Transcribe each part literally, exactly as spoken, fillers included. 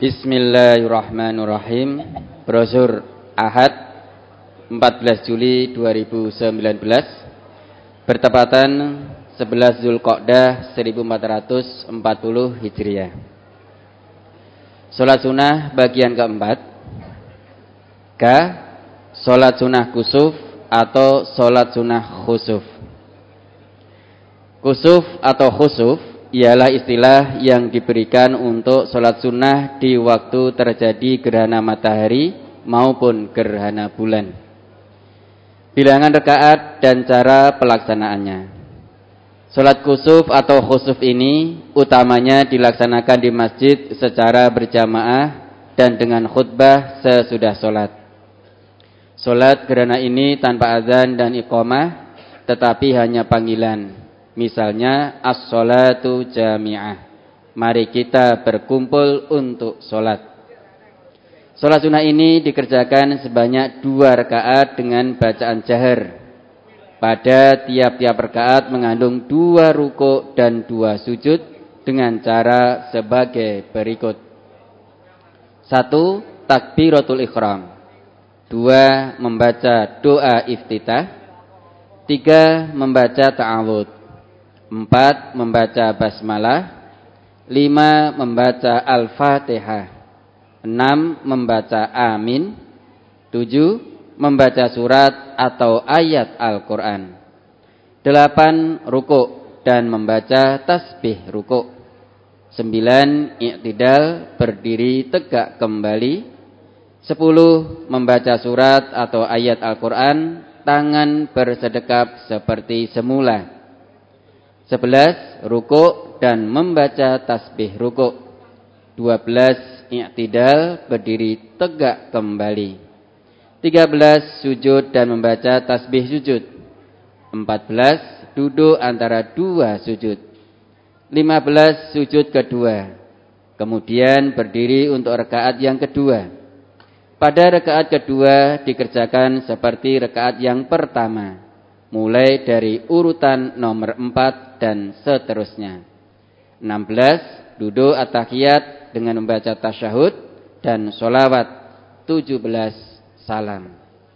Bismillahirrahmanirrahim. Brosur Ahad empat belas Juli dua ribu sembilan belas bertepatan sebelas Zulqa'dah seribu empat ratus empat puluh Hijriah. Salat sunnah bagian keempat. K. Salat sunnah kusuf atau salat sunnah khusuf. Kusuf atau khusuf ialah istilah yang diberikan untuk sholat sunnah di waktu terjadi gerhana matahari maupun gerhana bulan. Bilangan rakaat dan cara pelaksanaannya. Sholat kusuf atau khusuf ini utamanya dilaksanakan di masjid secara berjamaah dan dengan khutbah sesudah sholat. Sholat gerhana ini tanpa azan dan iqamah, tetapi hanya panggilan. Misalnya as-sholatu jami'ah, mari kita berkumpul untuk sholat. Sholat sunnah ini dikerjakan sebanyak dua rakaat dengan bacaan jahar. Pada tiap-tiap rakaat mengandung dua ruku' dan dua sujud dengan cara sebagai berikut. Satu, takbiratul ihram. Dua, membaca doa iftitah. Tiga, membaca ta'awudz. Empat, membaca basmalah. Lima, membaca al-fatihah. Enam, membaca amin. Tujuh, membaca surat atau ayat Al-Quran. Delapan, rukuk dan membaca tasbih rukuk. Sembilan, i'tidal, berdiri tegak kembali. Sepuluh, membaca surat atau ayat Al-Quran, tangan bersedekap seperti semula. Sebelas, rukuk dan membaca tasbih rukuk. Dua belas, i'tidal, berdiri tegak kembali. Tiga belas, sujud dan membaca tasbih sujud. Empat belas, duduk antara dua sujud. Lima belas, sujud kedua. Kemudian berdiri untuk rakaat yang kedua. Pada rakaat kedua dikerjakan seperti rakaat yang pertama, mulai dari urutan nomor empat dan seterusnya. Enam belas, duduk at-tahiyat dengan membaca tasyahud dan sholawat. Tujuh belas, salam.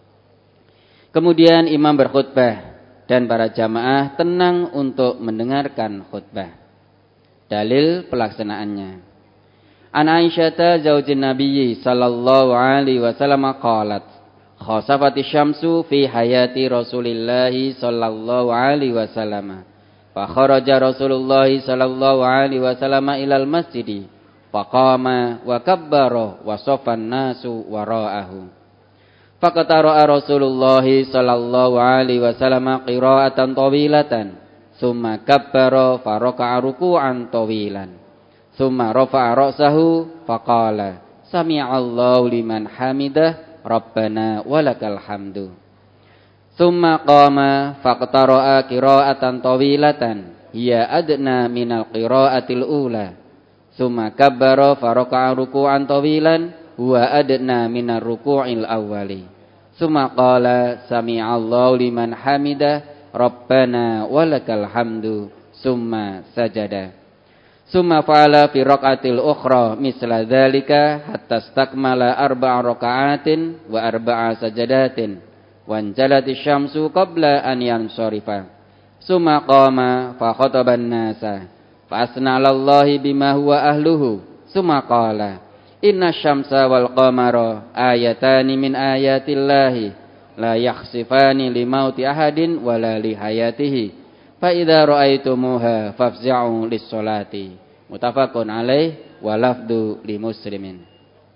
Kemudian imam berkhutbah dan para jamaah tenang untuk mendengarkan khutbah. Dalil pelaksanaannya. An Aisyata zaujin Nabiyyi sallallahu alaihi wasallam qalat, khasafati syamsu fi hayati Rasulillahi sallallahu alaihi wasallam. Fa kharaja Rasulullah sallallahu alaihi wasallam ilal masjidi. Fa qama wa kabbara wa saffan nasu wara'ahu. Faqatara Rasulullah sallallahu alaihi wasallam qira'atan tawilatan. Tsumma kabbara fa raka'a ruku'an tawilan. Tsumma rafa'a ra'sahu fa qala sami'allahu liman hamidah Rabbana walakal hamdu. Tsumma qama faqtara'a qira'atan tawilatan hiya adna minal qira'atil ula. Tsumma kabbara faraka'a ruku'an tawilan huwa adna minar ruku'il awwali. Tsumma qala sami'allahu liman hamidah Rabbana walakal hamdu. Tsumma sajada. Tsumma fa'ala fi raq'atil ukhra misla dzalika hatta istakmala arba'a raka'atin wa arba'a sajadatin. Wanjalati syamsu qabla an yansarifa. Tsumma qama fa khataban nasa fa asna 'alallahi bima huwa ahluhu. Tsumma qala inna syamsa wal qamara ayatani min ayatillahi la yakhsifani limauti ahadin wala li hayatihi. Fa idza ra'aitumuha fafza'u lis-sholati. Muttafaqun alaih wa lafdhu li Muslimin.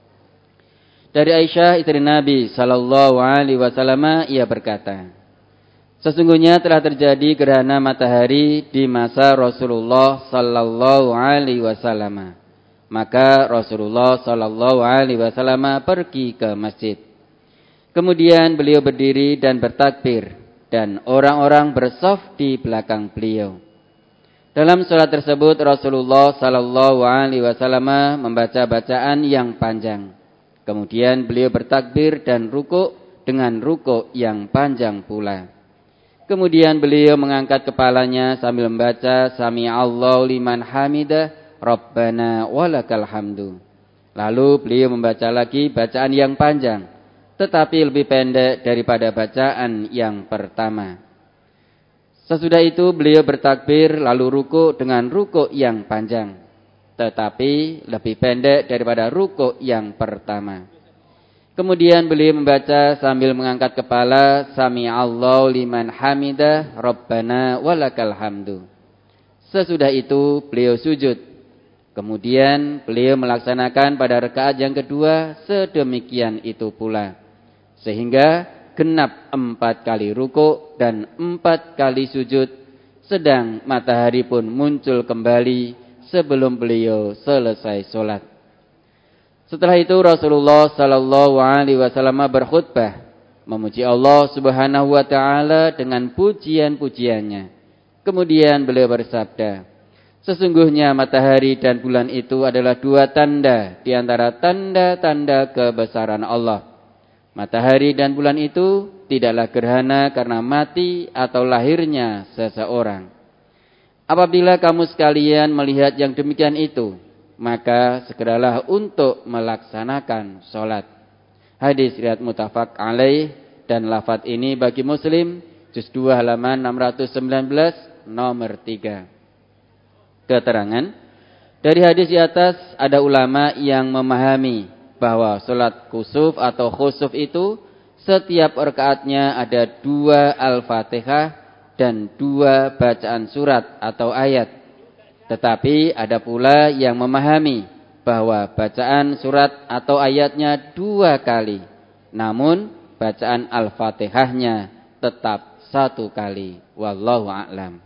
Dari Aisyah istri Nabi sallallahu alaihi wasallam, ia berkata, sesungguhnya telah terjadi gerhana matahari di masa Rasulullah sallallahu alaihi wasallam. Maka Rasulullah sallallahu alaihi wasallam pergi ke masjid. Kemudian beliau berdiri dan bertakbir dan orang-orang bersaf di belakang beliau. Dalam salat tersebut Rasulullah sallallahu alaihi wasallam membaca bacaan yang panjang. Kemudian beliau bertakbir dan rukuk dengan rukuk yang panjang pula. Kemudian beliau mengangkat kepalanya sambil membaca Sami'allahu liman hamidah Rabbana walakal hamdu. Lalu beliau membaca lagi bacaan yang panjang, tetapi lebih pendek daripada bacaan yang pertama. Sesudah itu beliau bertakbir lalu ruku dengan ruku yang panjang, tetapi lebih pendek daripada ruku yang pertama. Kemudian beliau membaca sambil mengangkat kepala, Sami'allahu liman hamidah, Rabbana walakal hamdu. Sesudah itu beliau sujud. Kemudian beliau melaksanakan pada rakaat yang kedua sedemikian itu pula. Sehingga genap empat kali ruku dan empat kali sujud, sedang matahari pun muncul kembali sebelum beliau selesai sholat. Setelah itu Rasulullah sallallahu alaihi wasallam berkhutbah, memuji Allah Subhanahu wa taala dengan pujian-pujiannya. Kemudian beliau bersabda, sesungguhnya matahari dan bulan itu adalah dua tanda di antara tanda-tanda kebesaran Allah. Matahari dan bulan itu tidaklah gerhana karena mati atau lahirnya seseorang. Apabila kamu sekalian melihat yang demikian itu, maka segeralah untuk melaksanakan sholat. Hadis riwayat muttafaq alaih, dan lafaz ini bagi Muslim juz dua halaman enam ratus sembilan belas nomor tiga. Keterangan dari hadis di atas, ada ulama yang memahami bahwa sholat kusuf atau khusuf itu setiap rakaatnya ada dua Al-Fatihah dan dua bacaan surat atau ayat. Tetapi ada pula yang memahami bahwa bacaan surat atau ayatnya dua kali, namun bacaan Al-Fatihahnya tetap satu kali. Wallahu a'lam.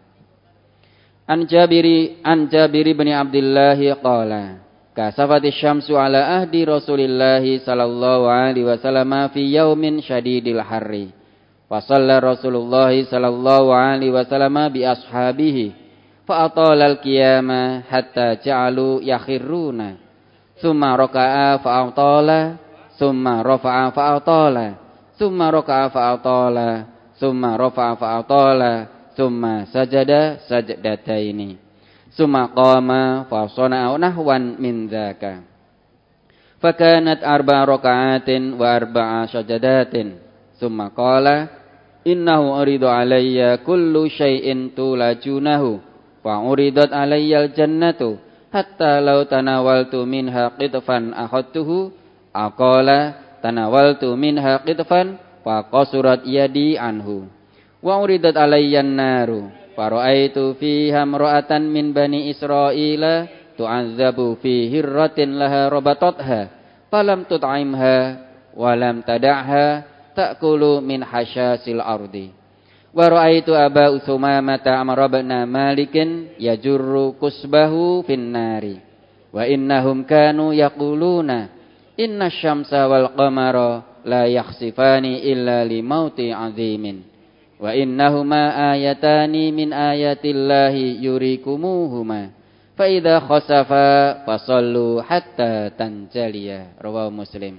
An Jabiri an Jabiri bin Abdullah qala kasafati syamsu ala ahdi Rasulillah sallallahu alaihi wasallam fi yaumin syadidil harri. Fa shalla Rasulullah sallallahu alaihi wasallam bi ashabihi fa atala al-qiyama hatta ja'alu yakhiruna. Tsumma raka'a fa atala, tsumma rafa'a fa atala, tsumma raka'a fa atala, tsumma rafa'a fa atala, tsumma sajada sajdataini. Summa qama fa sana'a nahwan min dzaka. Fa kanat arba'a raka'atin wa arba'a sajadatin. Summa qala innahu uridu alayya kullu syai'in tulajunahu fa uridat alayya al-jannatu hatta law tanawaltu minha qitfan akhadtuhu aqala tanawaltu minha qitfan fa qasurat yadi anhu wa uridat alayya an-naru fara'aitu fiha imra'atan min bani Israila tu'azzabu fi hirratin laha rabatatha falam tut'imha wa lam tada'ha ta'kulu min hasyasil ardi. Wa ra'aitu Aba Utsumamata Amr bin Malikin yajurru kusbahu fin nari wa innahum kanu yaquluna inna syamsa wal qamara la yakhsifani illa li mauti azimin wa innahuma ayatani min ayatillahi yurikumuhuma fa idza khasafa fasallu hatta tanjaliya. Rawahu Muslim.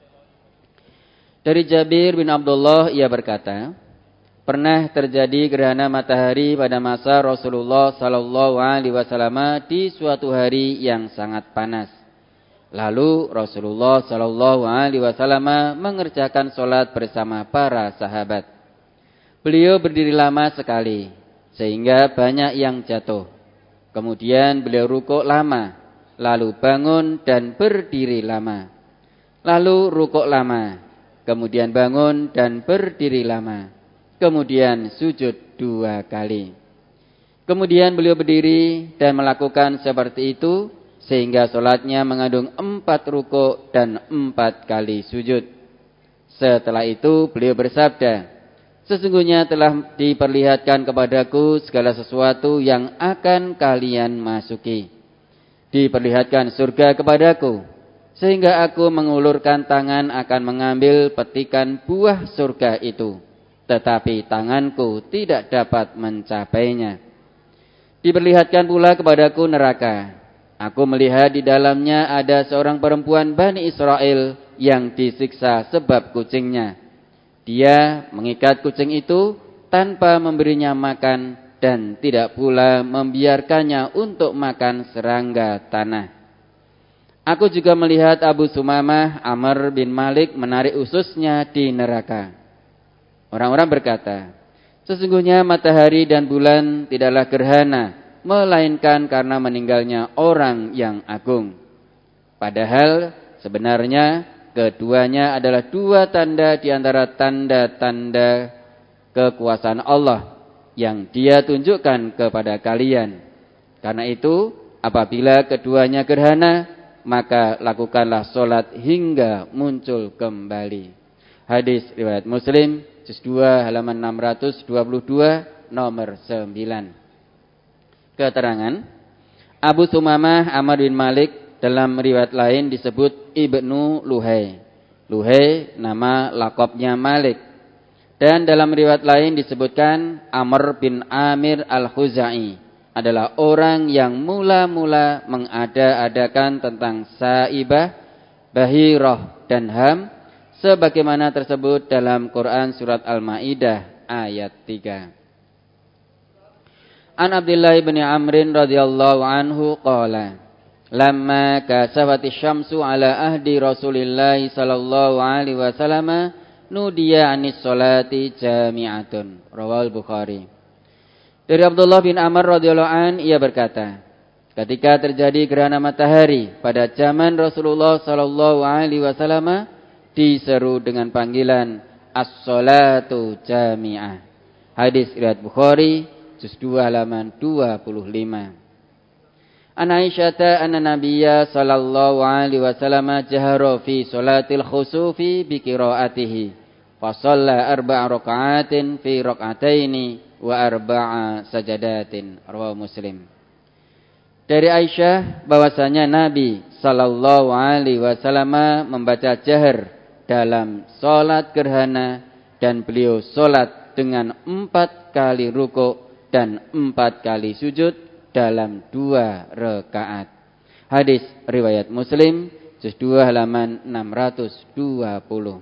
Dari Jabir bin Abdullah, ia berkata, pernah terjadi gerhana matahari pada masa Rasulullah sallallahu alaihi wasallam di suatu hari yang sangat panas. Lalu Rasulullah sallallahu alaihi wasallam mengerjakan salat bersama para sahabat. Beliau berdiri lama sekali sehingga banyak yang jatuh. Kemudian beliau rukuk lama, lalu bangun dan berdiri lama. Lalu rukuk lama, kemudian bangun dan berdiri lama. Kemudian sujud dua kali. Kemudian beliau berdiri dan melakukan seperti itu sehingga sholatnya mengandung empat rukuk dan empat kali sujud. Setelah itu beliau bersabda, sesungguhnya telah diperlihatkan kepadaku segala sesuatu yang akan kalian masuki. Diperlihatkan surga kepadaku, sehingga aku mengulurkan tangan akan mengambil petikan buah surga itu, tetapi tanganku tidak dapat mencapainya. Diperlihatkan pula kepadaku neraka. Aku melihat di dalamnya ada seorang perempuan Bani Israel yang disiksa sebab kucingnya. Dia mengikat kucing itu tanpa memberinya makan dan tidak pula membiarkannya untuk makan serangga tanah. Aku juga melihat Abu Sumamah Amr bin Malik menarik ususnya di neraka. Orang-orang berkata, sesungguhnya matahari dan bulan tidaklah gerhana, melainkan karena meninggalnya orang yang agung. Padahal sebenarnya keduanya adalah dua tanda di antara tanda-tanda kekuasaan Allah yang Dia tunjukkan kepada kalian. Karena itu, apabila keduanya gerhana, maka lakukanlah solat hingga muncul kembali. Hadis riwayat Muslim, juz dua halaman enam ratus dua puluh dua, nomor sembilan. Keterangan, Abu Sumamah Amr bin Malik dalam riwayat lain disebut Ibnu Luhai. Luhai nama lakopnya Malik. Dan dalam riwayat lain disebutkan Amr bin Amir al-Khuzai adalah orang yang mula-mula mengada-adakan tentang saibah, bahirah dan ham sebagaimana tersebut dalam Quran surat Al-Maidah ayat tiga. An Abdullah bin Amrin radhiyallahu anhu qala lamma kasafati syamsu ala ahdi Rasulillah sallallahu alaihi wasallam nudiya anis salati jami'atun. Rawahul Bukhari. Dari Abdullah bin Amr radhiyallahu an, ia berkata, ketika terjadi gerhana matahari pada zaman Rasulullah sallallahu alaihi wasallam, diseru dengan panggilan as-salatu jami'ah. Hadis riwayat Bukhari, juz dua halaman dua puluh lima. An Aisyah anna Nabiyya sallallahu alaihi wasallam jahara fi salatil khusufi bi qiraatihi fa shalla arba'a raka'atin fi rak'ataini wa arba'a sajadatin. Rawahu Muslim. Dari Aisyah bahwasanya Nabi sallallahu alaihi wasallam membaca jahar dalam salat gerhana dan beliau salat dengan empat kali ruku' dan empat kali sujud dalam dua rakaat. Hadis riwayat Muslim, juz dua halaman enam ratus dua puluh.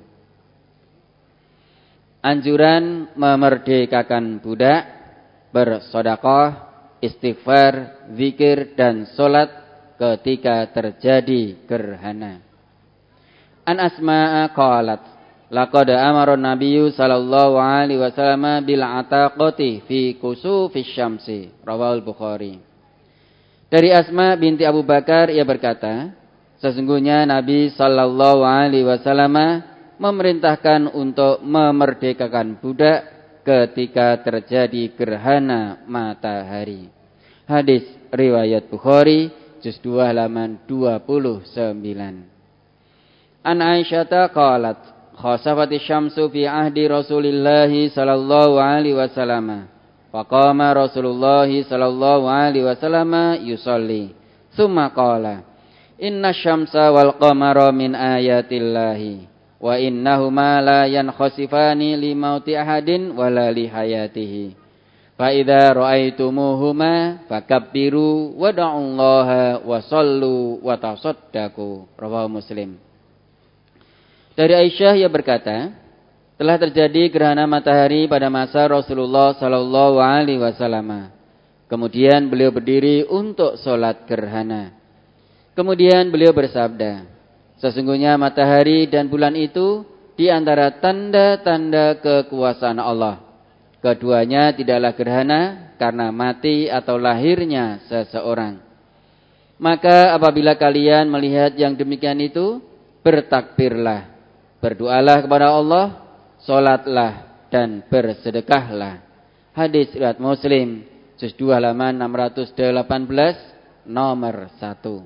Anjuran memerdekakan budak, bersedekah, istighfar, zikir dan salat ketika terjadi gerhana. An Asma'a qalat laqad amara an-nabiyyu sallallahu alaihi wasallam bil ataqati fi kusufis syamsi. Rawahul Bukhari. Dari Asma binti Abu Bakar ia berkata, sesungguhnya Nabi sallallahu alaihi wasallam memerintahkan untuk memerdekakan budak ketika terjadi gerhana matahari. Hadis riwayat Bukhari, juz dua halaman dua puluh sembilan. An Aisyah qalat khasafati syamsu fi ahdi Rasulillah sallallahu alaihi wasallam. Faqama Rasulullah sallallahu alaihi wasallam yusalli. Tsumma qala, "Inna syamsa wal qamara min ayatillahi wa innahuma la yankhasifani li mauti ahadin wala li hayatihi. Fa idza ra'aitumuhuma fakabbiru wa da'ullaha wa sallu wa tasaddaqu." Rawahu Muslim. Dari Aisyah ia berkata, telah terjadi gerhana matahari pada masa Rasulullah sallallahu alaihi wasallam. Kemudian beliau berdiri untuk salat gerhana. Kemudian beliau bersabda, sesungguhnya matahari dan bulan itu di antara tanda-tanda kekuasaan Allah. Keduanya tidaklah gerhana karena mati atau lahirnya seseorang. Maka apabila kalian melihat yang demikian itu, bertakbirlah, berdoalah kepada Allah, salatlah dan bersedekahlah. Hadis riwayat Muslim, juz dua halaman enam ratus delapan belas, nomor satu.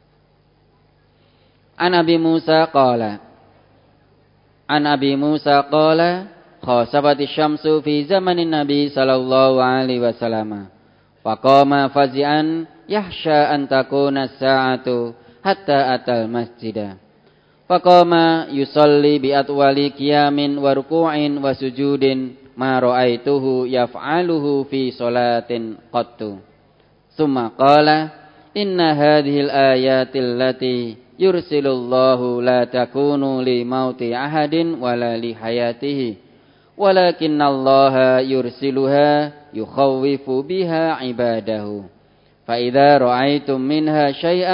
An Abi Musa qala An Abi Musa qala khasafati syamsu fi zamanin Nabi sallallahu alaihi wasallam. Faqama fazi'an yahsha an takuna as-sa'atu hatta atal masjidah. Faqama yusalli bi atwali qiyamin wa ruku'in wa sujudin ma ra'aituhu yaf'aluhu fi salatin qattu. Tsumma qala inna hadhil ayatil lati yursilullahu la takunu li mauti ahadin wala li hayatihi walakinnallaha yursiluha yukhawwifu biha ibadahu fa idza ra'aitum minha syai'an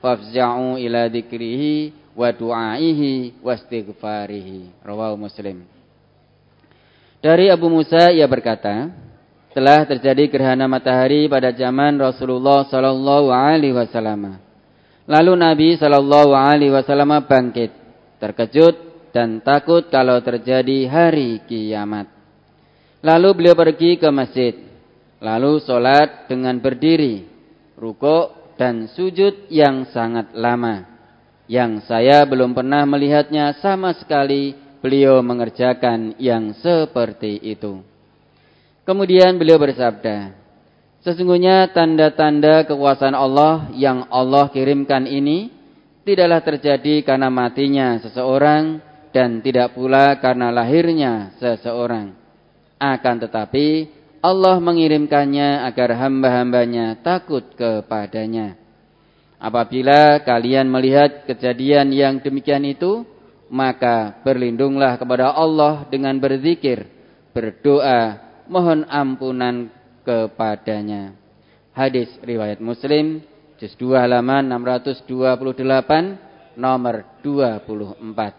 fafza'u ila dzikrihi wa du'aihi wastighfarihi. Rawahu Muslim. Dari Abu Musa ia berkata, telah terjadi gerhana matahari pada zaman Rasulullah sallallahu alaihi wasallam. Lalu Nabi sallallahu alaihi wasallam bangkit, terkejut dan takut kalau terjadi hari kiamat. Lalu beliau pergi ke masjid, lalu sholat dengan berdiri, rukuk dan sujud yang sangat lama, yang saya belum pernah melihatnya sama sekali beliau mengerjakan yang seperti itu. Kemudian beliau bersabda, sesungguhnya tanda-tanda kekuasaan Allah yang Allah kirimkan ini tidaklah terjadi karena matinya seseorang dan tidak pula karena lahirnya seseorang. Akan tetapi Allah mengirimkannya agar hamba-hambanya takut kepadanya. Apabila kalian melihat kejadian yang demikian itu, maka berlindunglah kepada Allah dengan berzikir, berdoa, mohon ampunan kepadanya. Hadis riwayat Muslim, juz dua halaman enam ratus dua puluh delapan, nomor dua puluh empat.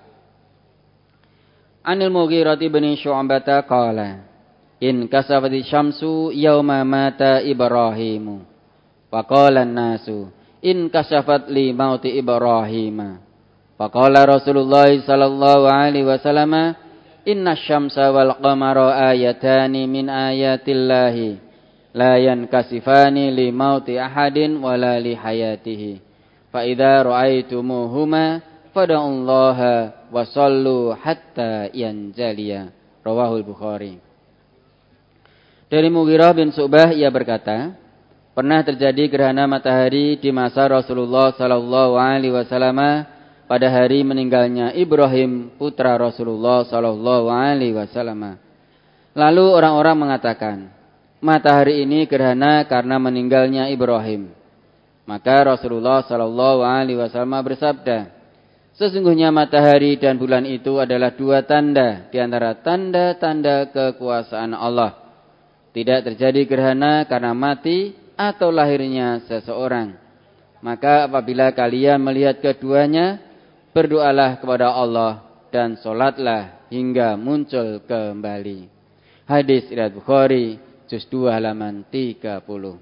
Anil Mughirah bin Syu'bah qala, in kasafati syamsu yauma mata Ibrahimu. Faqala an-nasu, in kasafat li mauti Ibrahima. Faqala Rasulullah sallallahu alaihi wasallam, inna syamsa wal qamara ayatani min ayatillahi la yankasifani li mauti ahadin wala li hayatihi. Fa idza ra'aitumuhuma fad'ullaha wa sallu hatta yanjaliya. Rawahul Bukhari. Dari Mughirah bin Syu'bah ia berkata, pernah terjadi gerhana matahari di masa Rasulullah sallallahu alaihi wasallam pada hari meninggalnya Ibrahim putra Rasulullah sallallahu alaihi wasallam. Lalu orang-orang mengatakan, matahari ini gerhana karena meninggalnya Ibrahim. Maka Rasulullah sallallahu alaihi wasallam bersabda, sesungguhnya matahari dan bulan itu adalah dua tanda di antara tanda-tanda kekuasaan Allah. Tidak terjadi gerhana karena mati atau lahirnya seseorang. Maka apabila kalian melihat keduanya, berdoalah kepada Allah dan sholatlah hingga muncul kembali. Hadis riwayat Bukhari, juz dua halaman tiga puluh.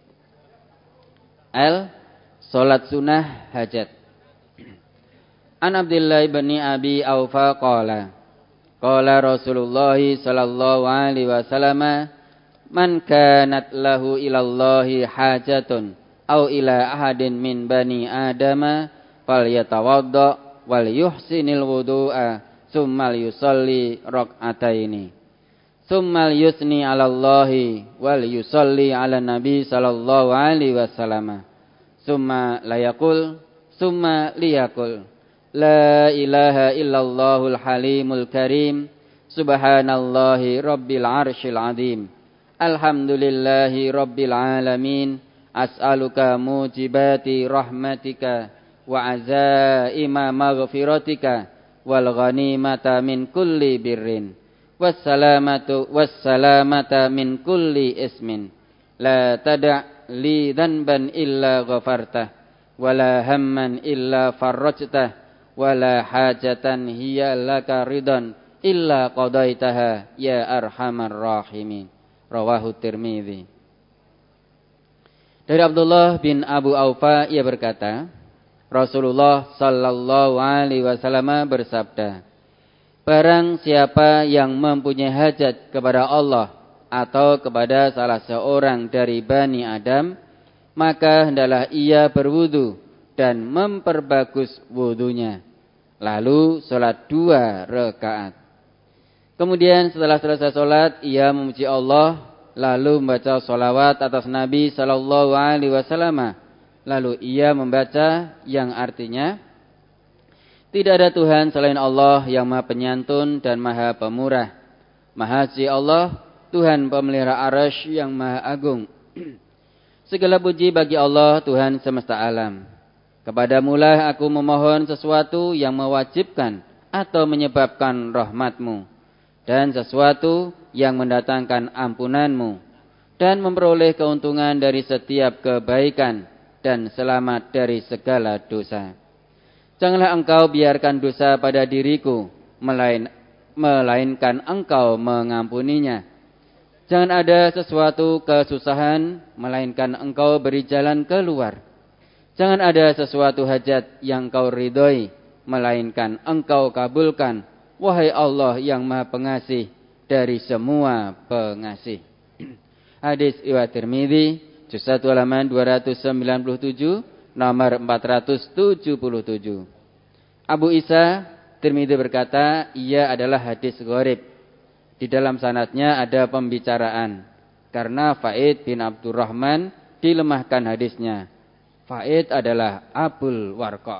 L. Sholat sunnah hajat. An Abdullah bin Abi Aufa qala, qala Rasulullah sallallahu alaihi wasallam, man kanat lahu ilallahi hajatun au ila ahadin min bani adama falyatawadda wal yuhsinil wudu'a summal yusalli rak'ataini summal yusni 'ala Allahi wal yusalli 'ala nabi sallallahu alaihi wasallam summa layaqul summa liyaqul la ilaha illallahul halimul karim subhanallahi rabbil arsyil azim alhamdulillahi rabbil alamin as'aluka mujibati rahmatika wa azaima maghfiratika wal ghanimata min kulli birrin wassalamatu wassalamata min kulli ismin la tada' li dhanban illa ghafartah wala hamman illa farrajtah wala hajatan hiya laka ridan illa qadaitaha ya arhamar rahimin. Rawahu Tirmidzi. Dari Abdullah bin Abu Aufa ia berkata, Rasulullah sallallahu alaihi wasallam bersabda, barang siapa yang mempunyai hajat kepada Allah atau kepada salah seorang dari Bani Adam, maka hendaklah ia berwudu dan memperbagus wudunya, lalu sholat dua rakaat. Kemudian setelah selesai sholat, ia memuji Allah, lalu membaca sholawat atas Nabi sallallahu alaihi wasallam. Lalu ia membaca yang artinya, tidak ada Tuhan selain Allah yang maha penyantun dan maha pemurah. Maha suci Allah, Tuhan pemelihara arsy yang maha agung. Segala puji bagi Allah, Tuhan semesta alam. Kepadamulah aku memohon sesuatu yang mewajibkan atau menyebabkan rahmatmu, dan sesuatu yang mendatangkan ampunanmu, dan memperoleh keuntungan dari setiap kebaikan, dan selamat dari segala dosa. Janganlah engkau biarkan dosa pada diriku, melain, melainkan engkau mengampuninya. Jangan ada sesuatu kesusahan, melainkan engkau beri jalan keluar. Jangan ada sesuatu hajat yang kau ridhoi, melainkan engkau kabulkan. Wahai Allah yang Maha Pengasih dari semua pengasih. Hadis riwayat Tirmidzi, juz satu halaman dua ratus sembilan puluh tujuh, nomor empat ratus tujuh puluh tujuh. Abu Isa Tirmidzi berkata, ia adalah hadis gharib. Di dalam sanadnya ada pembicaraan karena Faid bin Abdurrahman dilemahkan hadisnya. Faid adalah Abul Warqa.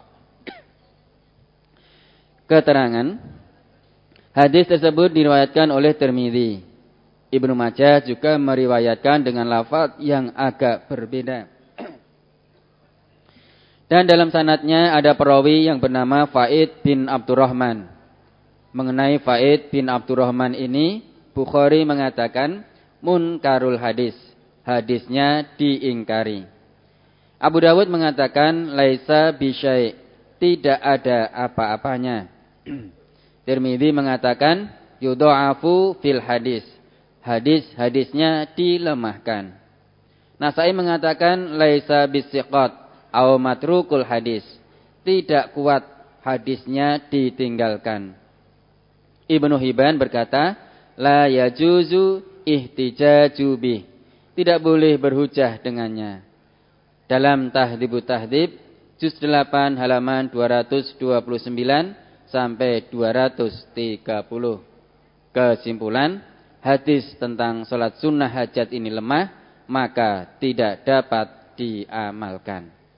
Keterangan, hadis tersebut diriwayatkan oleh Tirmidzi. Ibnu Majah juga meriwayatkan dengan lafaz yang agak berbeda. Dan dalam sanadnya ada perawi yang bernama Faid bin Abdurrahman. Mengenai Faid bin Abdurrahman ini, Bukhari mengatakan munkarul hadis. Hadisnya diingkari. Abu Dawud mengatakan laisa bisyai, tidak ada apa-apanya. Tirmidzi mengatakan yudha'afu fil hadis. Hadis-hadisnya dilemahkan. Nasai mengatakan laisa bisiqat au matrukul hadis. Tidak kuat, hadisnya ditinggalkan. Ibnu Hibban berkata la yajuzu ihtijaju bih. Tidak boleh berhujah dengannya. Dalam Tahdhibut Tahdhib juz delapan halaman dua ratus dua puluh sembilan sampai dua ratus tiga puluh. Kesimpulan, hadis tentang salat sunnah hajat ini lemah, maka tidak dapat diamalkan.